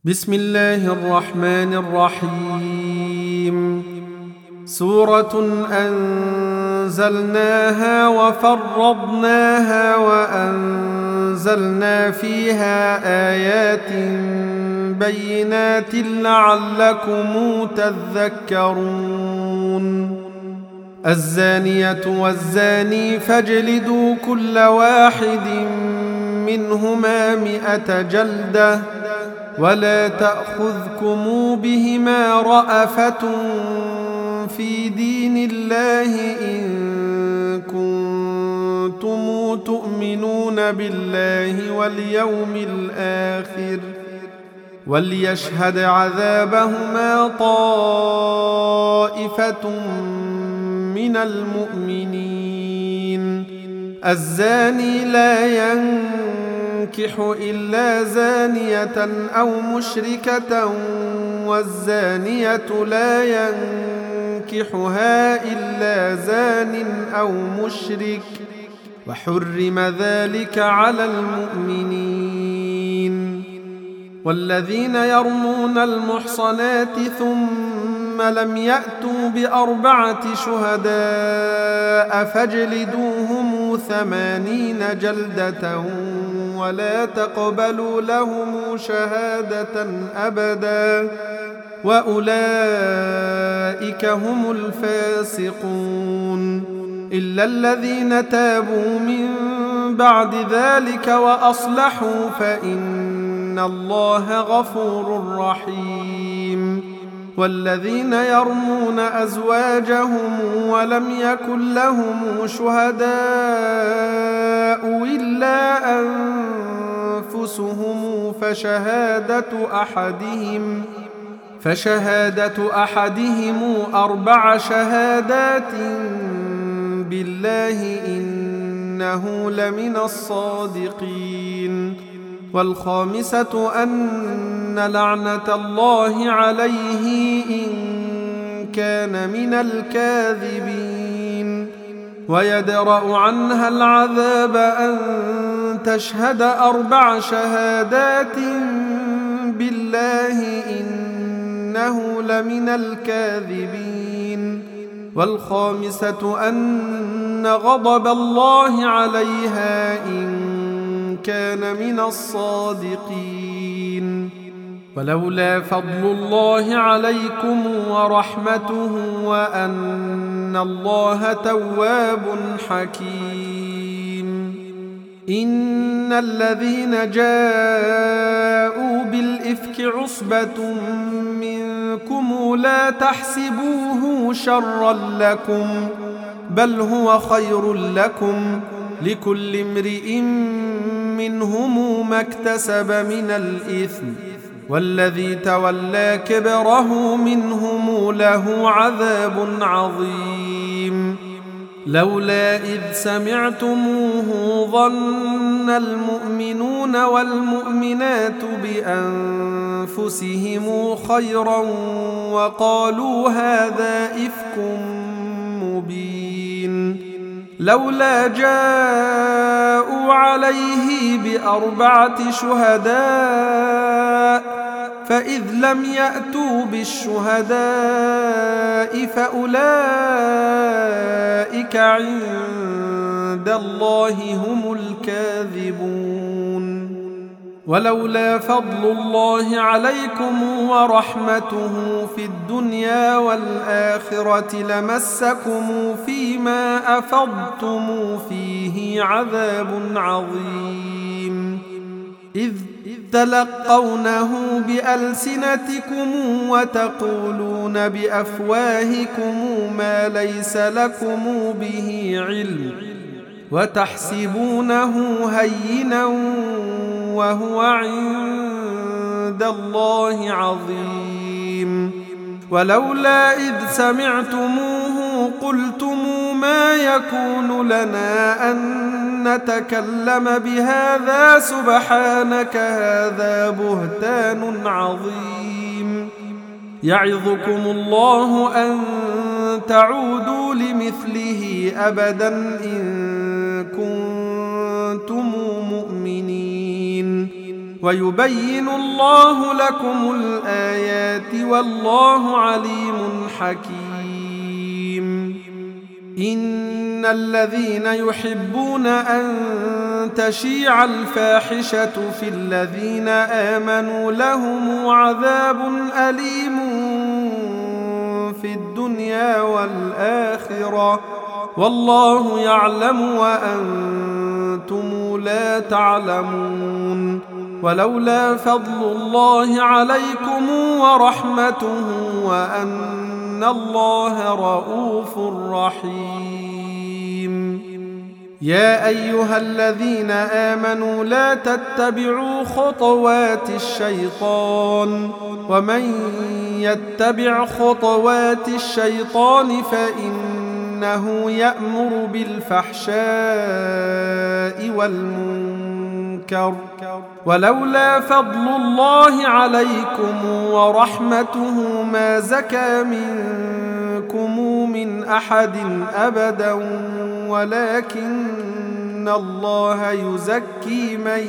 بسم الله الرحمن الرحيم. سورة أنزلناها وفرضناها وأنزلنا فيها آيات بينات لعلكم تذكرون. الزانية والزاني فاجلدوا كل واحد منهما 100 جلدة ولا تأخذكم بهما رأفة في دين الله إن كنتم تؤمنون بالله واليوم الآخر وليشهد عذابهما طائفة من المؤمنين. الزاني لا ينكح إلا زانية أو مشركة والزانية لا ينكحها إلا زان أو مشرك وحرم ذلك على المؤمنين. والذين يرمون المحصنات ثم لم يأتوا ب4 شهداء فاجلدوهم 80 جلدة ولا تقبلوا لهم شهادة أبدا وأولئك هم الفاسقون. إلا الذين تابوا من بعد ذلك وأصلحوا فإن الله غفور رحيم. والذين يرمون أزواجهم ولم يكن لهم شهداء إلا أنفسهم فشهادة أحدهم 4 شهادات بالله إنه لمن الصادقين. والخامسة أن لعنة الله عليه إن كان من الكاذبين. ويدرأ عنها العذاب أن تشهد 4 شهادات بالله إنه لمن الكاذبين. والخامسة أن غضب الله عليها إن كان من الصادقين. ولولا فضل الله عليكم ورحمته وأن الله تواب حكيم. إن الذين جاءوا بالإفك عصبة منكم لا تحسبوه شرا لكم بل هو خير لكم لكل امرئ منهم ما اكتسب من الإثم والذي تولى كبره منهم له عذاب عظيم. لولا إذ سمعتموه ظن المؤمنون والمؤمنات بأنفسهم خيرا وقالوا هذا إفك مبين. لولا جاءوا عليه ب4 شهداء فإذ لم يأتوا بالشهداء فأولئك عند الله هم الكاذبون. ولولا فضل الله عليكم ورحمته في الدنيا والآخرة لمسكم فيما أفضتم فيه عذاب عظيم. إذ تلقونه بألسنتكم وتقولون بأفواهكم ما ليس لكم به علم وتحسبونه هينا وهو عند الله عظيم. ولولا إذ سمعتموه قلتم ما يكون لنا أن نتكلم بهذا سبحانك هذا بهتان عظيم. يعظكم الله أن تعودوا لمثله أبدا إن كنتم مؤمنين. ويبين الله لكم الآيات والله عليم حكيم. إن الذين يحبون أن تشيع الفاحشة في الذين آمنوا لهم عذاب أليم في الدنيا والآخرة والله يعلم وأنتم لا تعلمون. ولولا فضل الله عليكم ورحمته وأن الله رؤوف رحيم. يا أيها الذين آمنوا لا تتبعوا خطوات الشيطان ومن يتبع خطوات الشيطان فإنه يأمر بالفحشاء والمنكر. ولولا فضل الله عليكم ورحمته ما زكى منكم من أحد أبدا ولكن الله يزكي من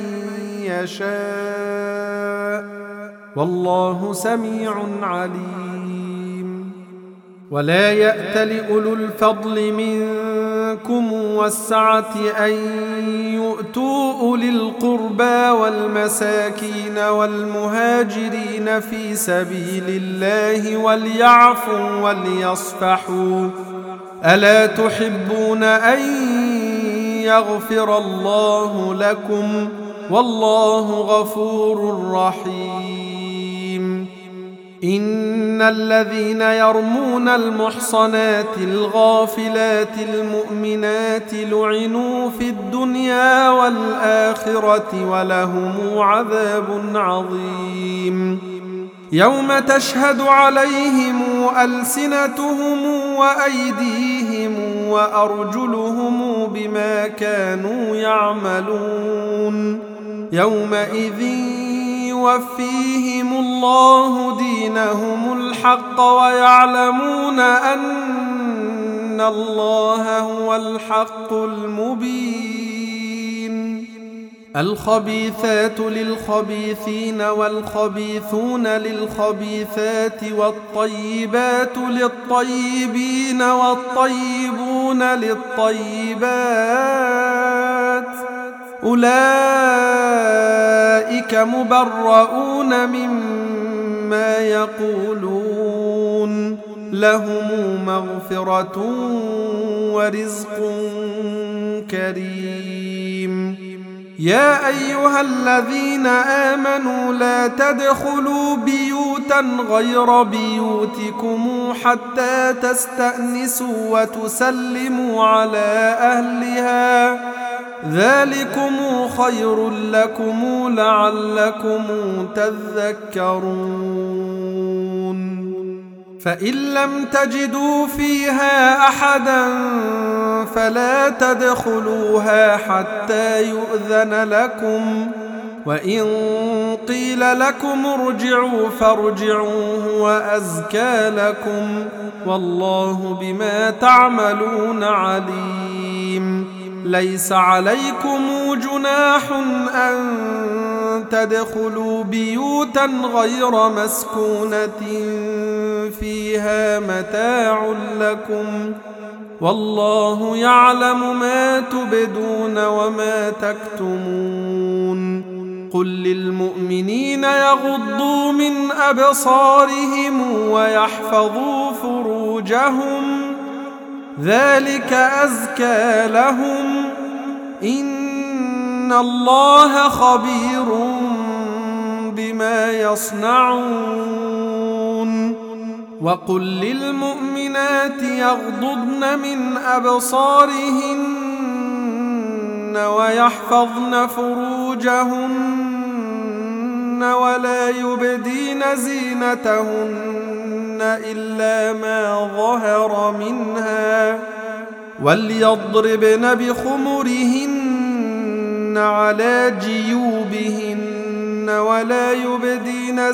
يشاء والله سميع عليم. ولا يأتل أولو الفضل منكم والسعة أن يؤتوا أولي القربى والمساكين والمهاجرين في سبيل الله وليعفوا وليصفحوا ألا تحبون أن يغفر الله لكم والله غفور رحيم. إن الذين يرمون المحصنات الغافلات المؤمنات لعنوا في الدنيا والآخرة ولهم عذاب عظيم. يوم تشهد عليهم ألسنتهم وأيديهم وأرجلهم بما كانوا يعملون يومئذ يوفيهم الله دينهم الحق ويعلمون أن الله هو الحق المبين. الخبيثات للخبيثين والخبيثون للخبيثات والطيبات للطيبين والطيبون للطيبات أولئك مبرؤون مما يقولون لهم مغفرة ورزق كريم. يا أيها الذين آمنوا لا تدخلوا بيوتا غير بيوتكم حتى تستأنسوا وتسلموا على أهلها ذلكم خير لكم لعلكم تذكرون. فإن لم تجدوا فيها أحدا فلا تدخلوها حتى يؤذن لكم وإن قيل لكم ارجعوا فارجعوا هو أزكى لكم والله بما تعملون عليم. ليس عليكم جناح أن تدخلوا بيوتا غير مسكونة فيها متاع لكم والله يعلم ما تبدون وما تكتمون. قل للمؤمنين يغضوا من أبصارهم ويحفظوا فروجهم ذلك أزكى لهم إن الله خبير بما يصنعون. وقل للمؤمنات يغضضن من أبصارهن ويحفظن فروجهن ولا يبدين زينتهن إلا ما ظهر منها وليضربن بخمرهن على جيوبهن ولا يبدين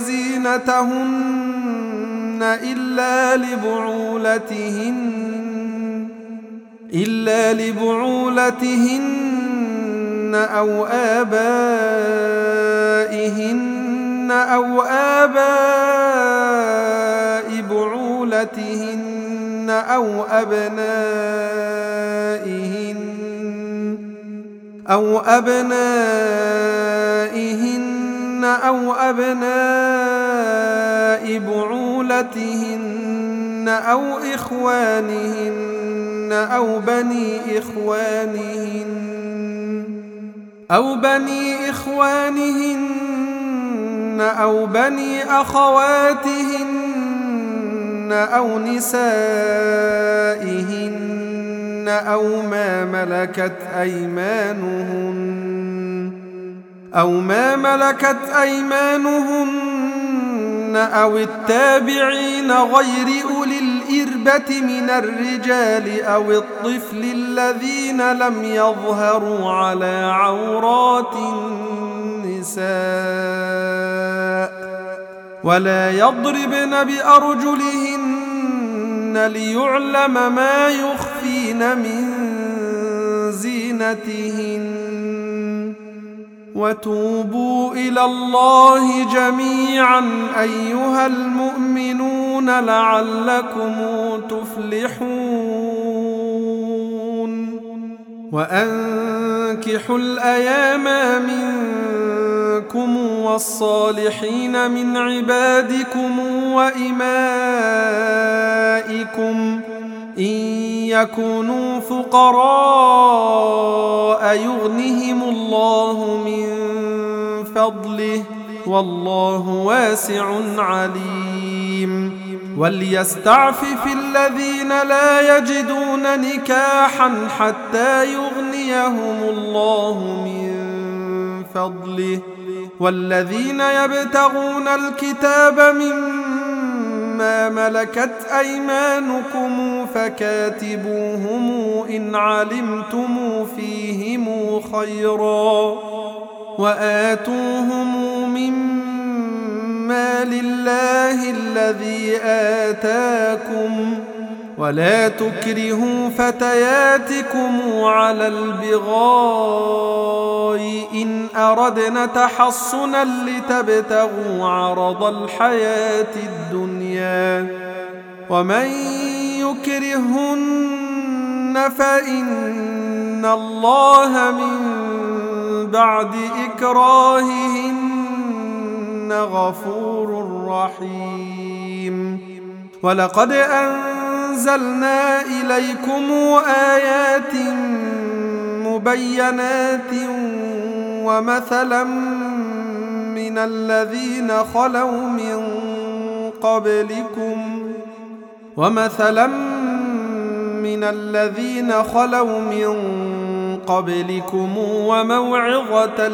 زينتهن إلا لبعولتهن أو آبائهن نسائهن أو آباء بعولتهن أو أبنائهن أو أبناء بعولتهن أو إخوانهن أو بني إخوانهن أو بني أخواتهن أو نسائهن أو ما ملكت أيمانهن أو التابعين غير أولي الإربة من الرجال أو الطفل الذين لم يظهروا على عورات النساء ولا يضربن بأرجلهن ليعلم ما يخفين من زينتهن وتوبوا إلى الله جميعا أيها المؤمنون لعلكم تفلحون وأنكحوا الأيام منكم والصالحين من عبادكم وإمائكم إن يكونوا فقراء يغنهم الله من فضله والله واسع عليم وليستعفف الذين لا يجدون نكاحا حتى يغنيهم الله من فضله والذين يبتغون الكتاب مما ملكت أيمانكم فكاتبوهم إن علمتم فيهم خيرا وآتوهم مما لله الذي آتاكم ولا تكرهوا فتياتكم على البغاء إن أردنا تحصنا لتبتغوا عرض الحياة الدنيا ومن يكرهن فإن الله من بعد إكراههن غفور رحيم ولقد أنزلنا إليكم آيات مبينات ومثلا من الذين خلوا من قبلكم وموعظة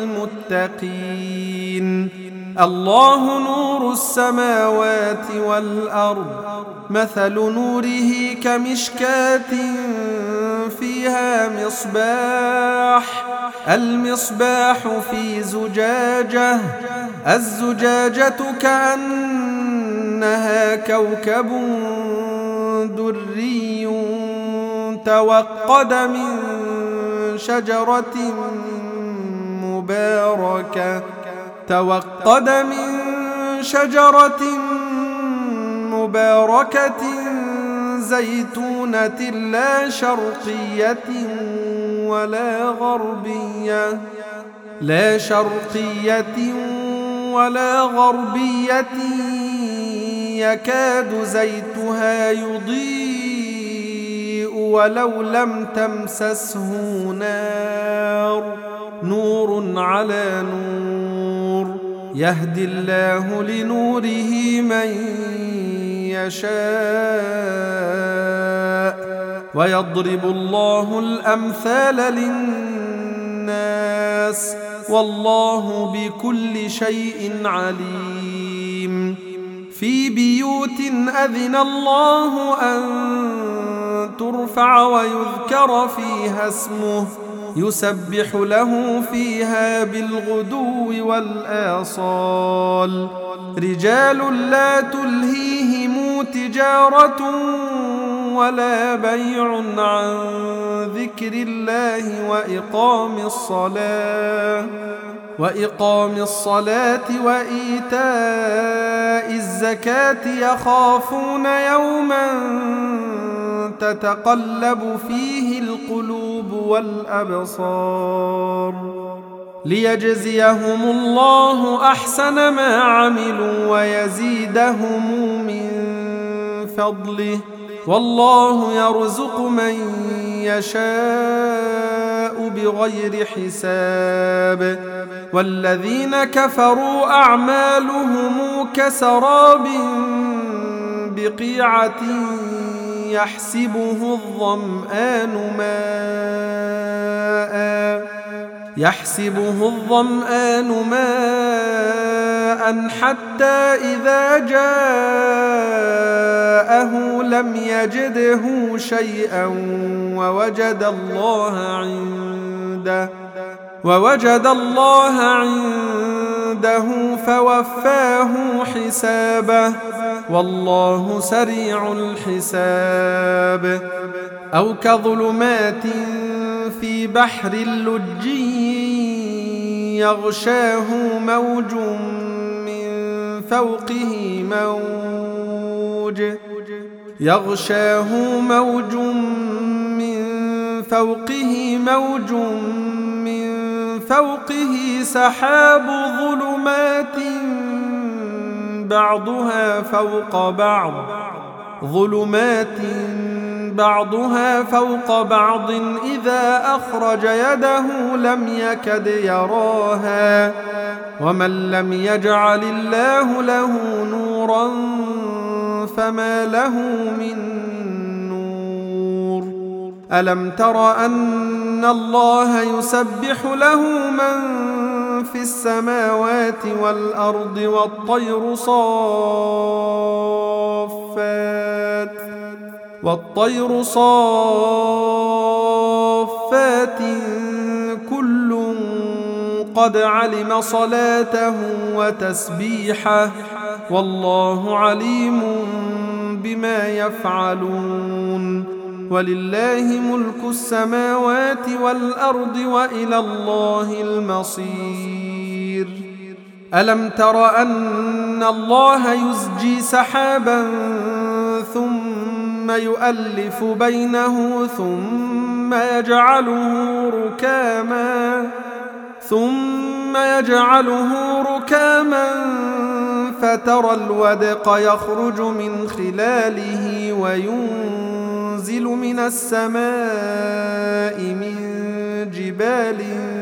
للمتقين الله نور السماوات والأرض مثل نوره كمشكاة فيها المصباح في زجاجة الزجاجة كأنها كوكب دري توقد من شجرة مباركة زيتونة لا شرقية ولا غربية يكاد زيتها يضيء ولو لم تمسسه نور على نور يهدي الله لنوره من يشاء ويضرب الله الأمثال للناس والله بكل شيء عليم في بيوت أذن الله أن ترفع ويذكر فيها اسمه يسبح له فيها بالغدو والآصال رجال لا تلهيهم تجارة ولا بيع عن ذكر الله وإقام الصلاة وإيتاء الزكاة يخافون يوما تتقلب فيه القلوب والأبصار ليجزيهم الله أحسن ما عملوا ويزيدهم من فضله والله يرزق من يشاء بغير حساب والذين كفروا أعمالهم كسراب بقيعة يحسبه الظمآن ماء حتى إذا جاءه لم يجده شيئا ووجد الله عنده فوفاه حسابه والله سريع الحساب أو كظلمات في بحر لجي يغشاه موج من فوقه سحاب ظلمات بعضها فوق بعض إذا أخرج يده لم يكد يراها ومن لم يجعل الله له نورا فما له من نور ألم تر أن الله يسبح له من في السماوات والأرض والطير صافات كل قد علم صلاته وتسبيحه والله عليم بما يفعلون ولله ملك السماوات والأرض وإلى الله المصير ألم تر أن الله يزجي سحابا ثم يؤلف بينه ثم يجعله ركاما فترى الودق يخرج من خلاله وينزل من السماء من جبال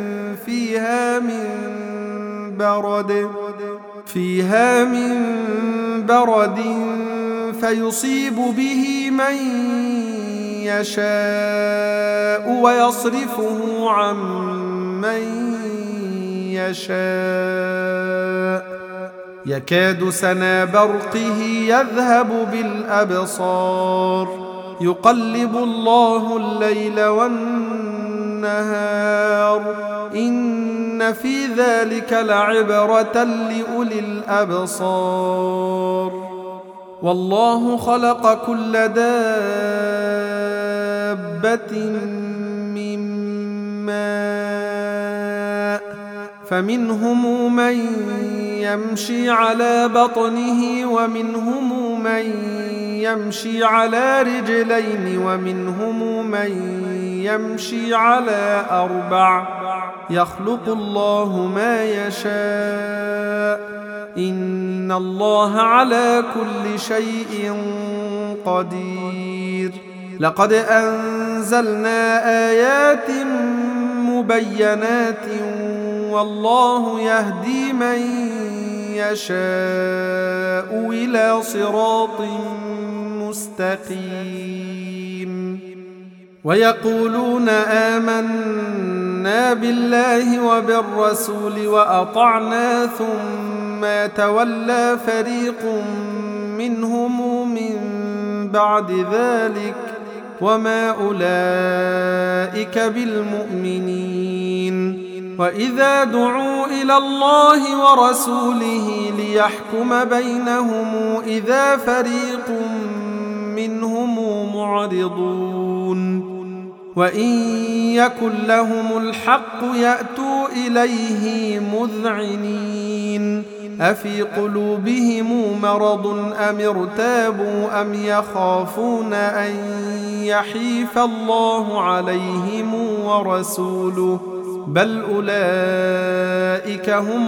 فيها من برد فيصيب به من يشاء ويصرفه عن من يشاء يكاد سنا برقه يذهب بالأبصار يقلب الله الليل والنهار إن في ذلك لعبرة لأولي الأبصار والله خلق كل دابة من ماء فمنهم من يمشي على بطنه ومنهم من يمشي على رجلين ومنهم من يمشي على أربع يخلق الله ما يشاء إن الله على كل شيء قدير لقد أنزلنا آيات مبينات والله يهدي من يشاء إلى صراط مستقيم ويقولون آمنا بالله وبالرسول وأطعنا ثم يتولى فريق منهم من بعد ذلك وما أولئك بالمؤمنين وإذا دعوا إلى الله ورسوله ليحكم بينهم إذا فريق منهم معرضون وإن يكن لهم الحق يأتوا إليه مذعنين أفي قلوبهم مرض أم ارتابوا أم يخافون أن يحيف الله عليهم ورسوله بل أولئك هم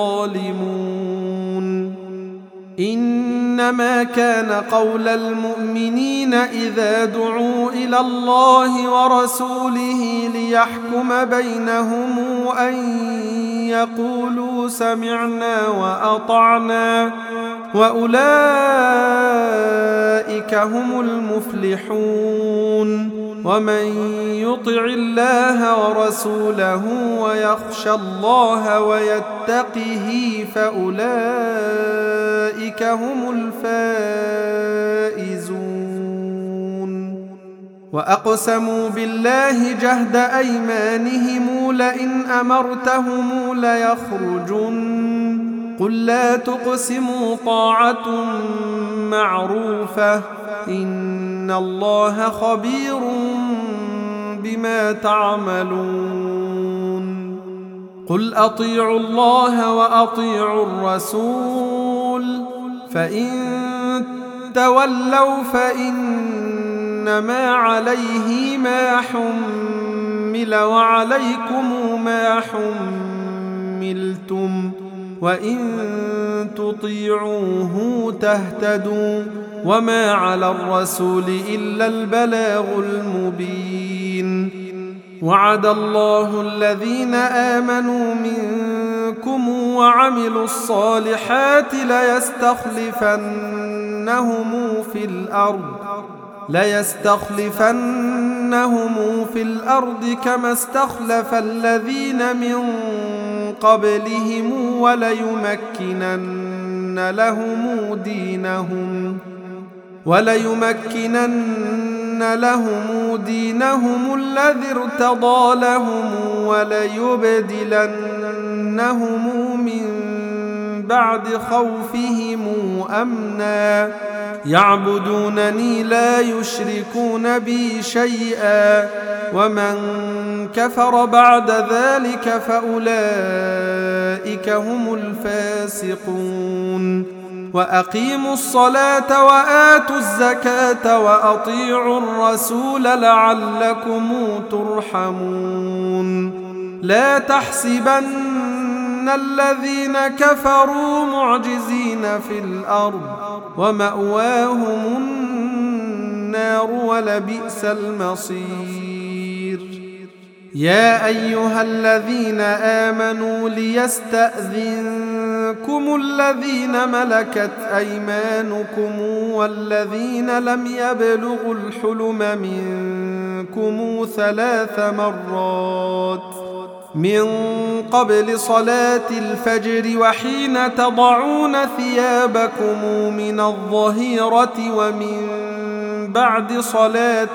الظالمون إنما كان قول المؤمنين إذا دعوا إلى الله ورسوله ليحكم بينهم أن يقولوا سمعنا وأطعنا وأولئك هم المفلحون ومن يطع الله ورسوله ويخشى الله ويتقه فأولئك هم الفائزون وأقسموا بالله جهد أيمانهم لئن أمرتهم ليخرجن قل لا تقسموا طاعة معروفة إن الله خبير بما تعملون قل أطيعوا الله وأطيعوا الرسول فإن تولوا فإنما عليه ما حمل وعليكم ما حملتم وإن تطيعوه تهتدوا وما على الرسول إلا البلاغ المبين وعد الله الذين آمنوا منكم وعملوا الصالحات ليستخلفنهم في الأرض كما استخلف الذين من قبلهم وليمكنن لهم دينهم الذي ارتضى لهم وليبدلنهم من بعد خوفهم أمنا يعبدونني لا يشركون بي شيئا ومن كفر بعد ذلك فأولئك هم الفاسقون وأقيموا الصلاة وآتوا الزكاة وأطيعوا الرسول لعلكم ترحمون لا تحسبن الذين كفروا معجزين في الأرض ومأواهم النار ولبئس المصير يا أيها الذين آمنوا ليستأذنكم الذين ملكت أيمانكم والذين لم يبلغوا الحلم منكم 3 مرات من قبل صلاة الفجر وحين تضعون ثيابكم من الظهيرة ومن بعد صلاة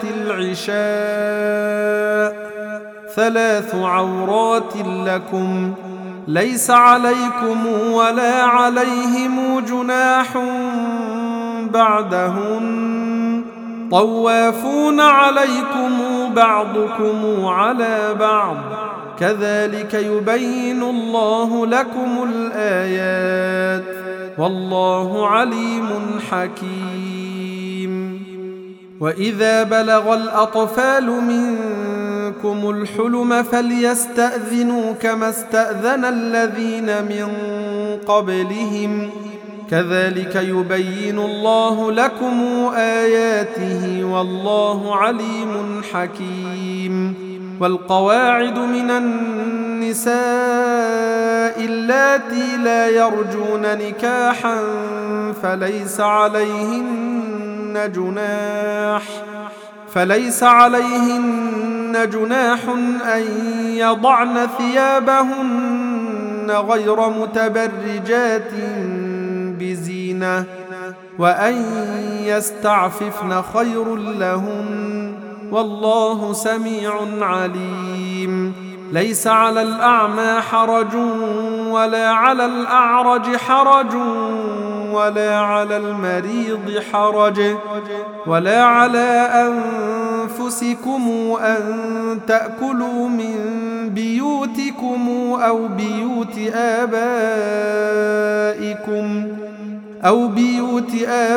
العشاء 3 عورات لكم ليس عليكم ولا عليهم جناح بعدهن طوافون عليكم بعضكم على بعض كذلك يبين الله لكم الآيات والله عليم حكيم وإذا بلغ الأطفال منكم الحلم فليستأذنوا كما استأذن الذين من قبلهم كذلك يبين الله لكم آياته والله عليم حكيم والقواعد من النساء اللاتي لا يرجون نكاحا فليس عليهن جناح أن يضعن ثيابهن غير متبرجات بزينة وأن يستعففن خير لهن والله سميع عليم ليس على الأعمى حرج ولا على الأعرج حرج ولا على المريض حرج ولا على أنفسكم أن تأكلوا من بيوتكم أو بيوت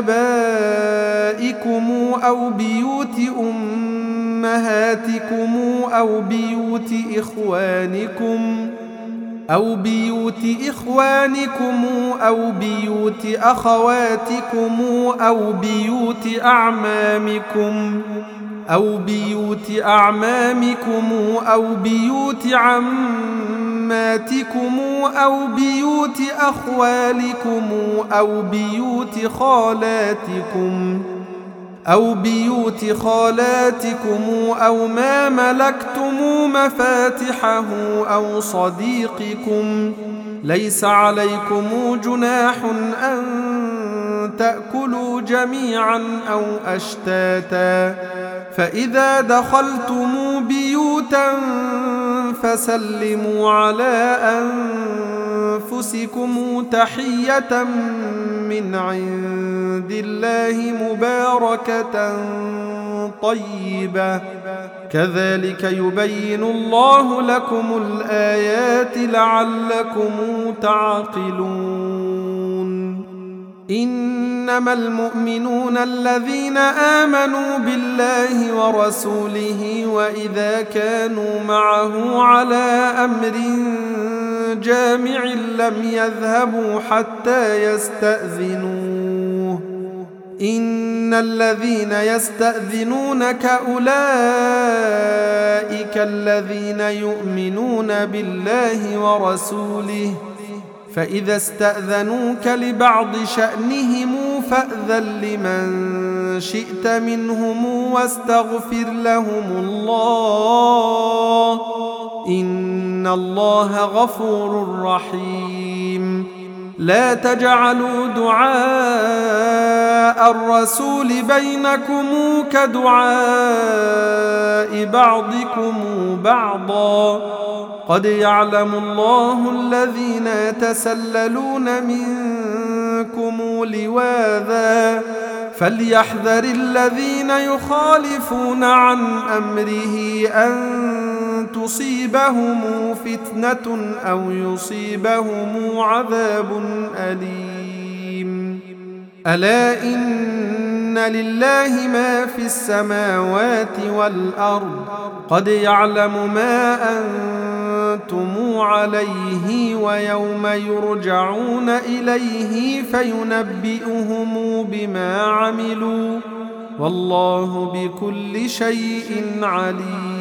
آبائكم أو بيوت أمهاتكم أو بيوت إخوانكم أو بيوت أخواتكم أو بيوت أعمامكم أو بيوت عماتكم أو بيوت أخوالكم أو بيوت خالاتكم أو ما ملكتم مفاتحه أو صديقكم. ليس عليكم جناح أن تأكلوا جميعا أو أشتاتا، فإذا دخلتم بيوتا فسلموا على أنفسكم تحية من عند الله مباركة طيبة، كذلك يبين الله لكم الآيات لعلكم تعقلون. إنما المؤمنون الذين آمنوا بالله ورسوله وإذا كانوا معه على أمر جامع لم يذهبوا حتى يستأذنوه. إن الذين يستأذنونك أولئك الذين يؤمنون بالله ورسوله، فإذا استأذنوك لبعض شأنهم فأذن لمن شئت منهم واستغفر لهم الله، إن الله غفور رحيم. لا تجعلوا دعاء الرسول بينكم كدعاء بعضكم بعضا، قد يعلم الله الذين يتسللون منكم لواذا، فليحذر الذين يخالفون عن أمره أن تصيبهم فتنة أو يصيبهم عذاب أليم. ألا إن لله ما في السماوات والأرض، قد يعلم ما أنتم عليه ويوم يرجعون إليه فينبئهم بما عملوا، والله بكل شيء عليم.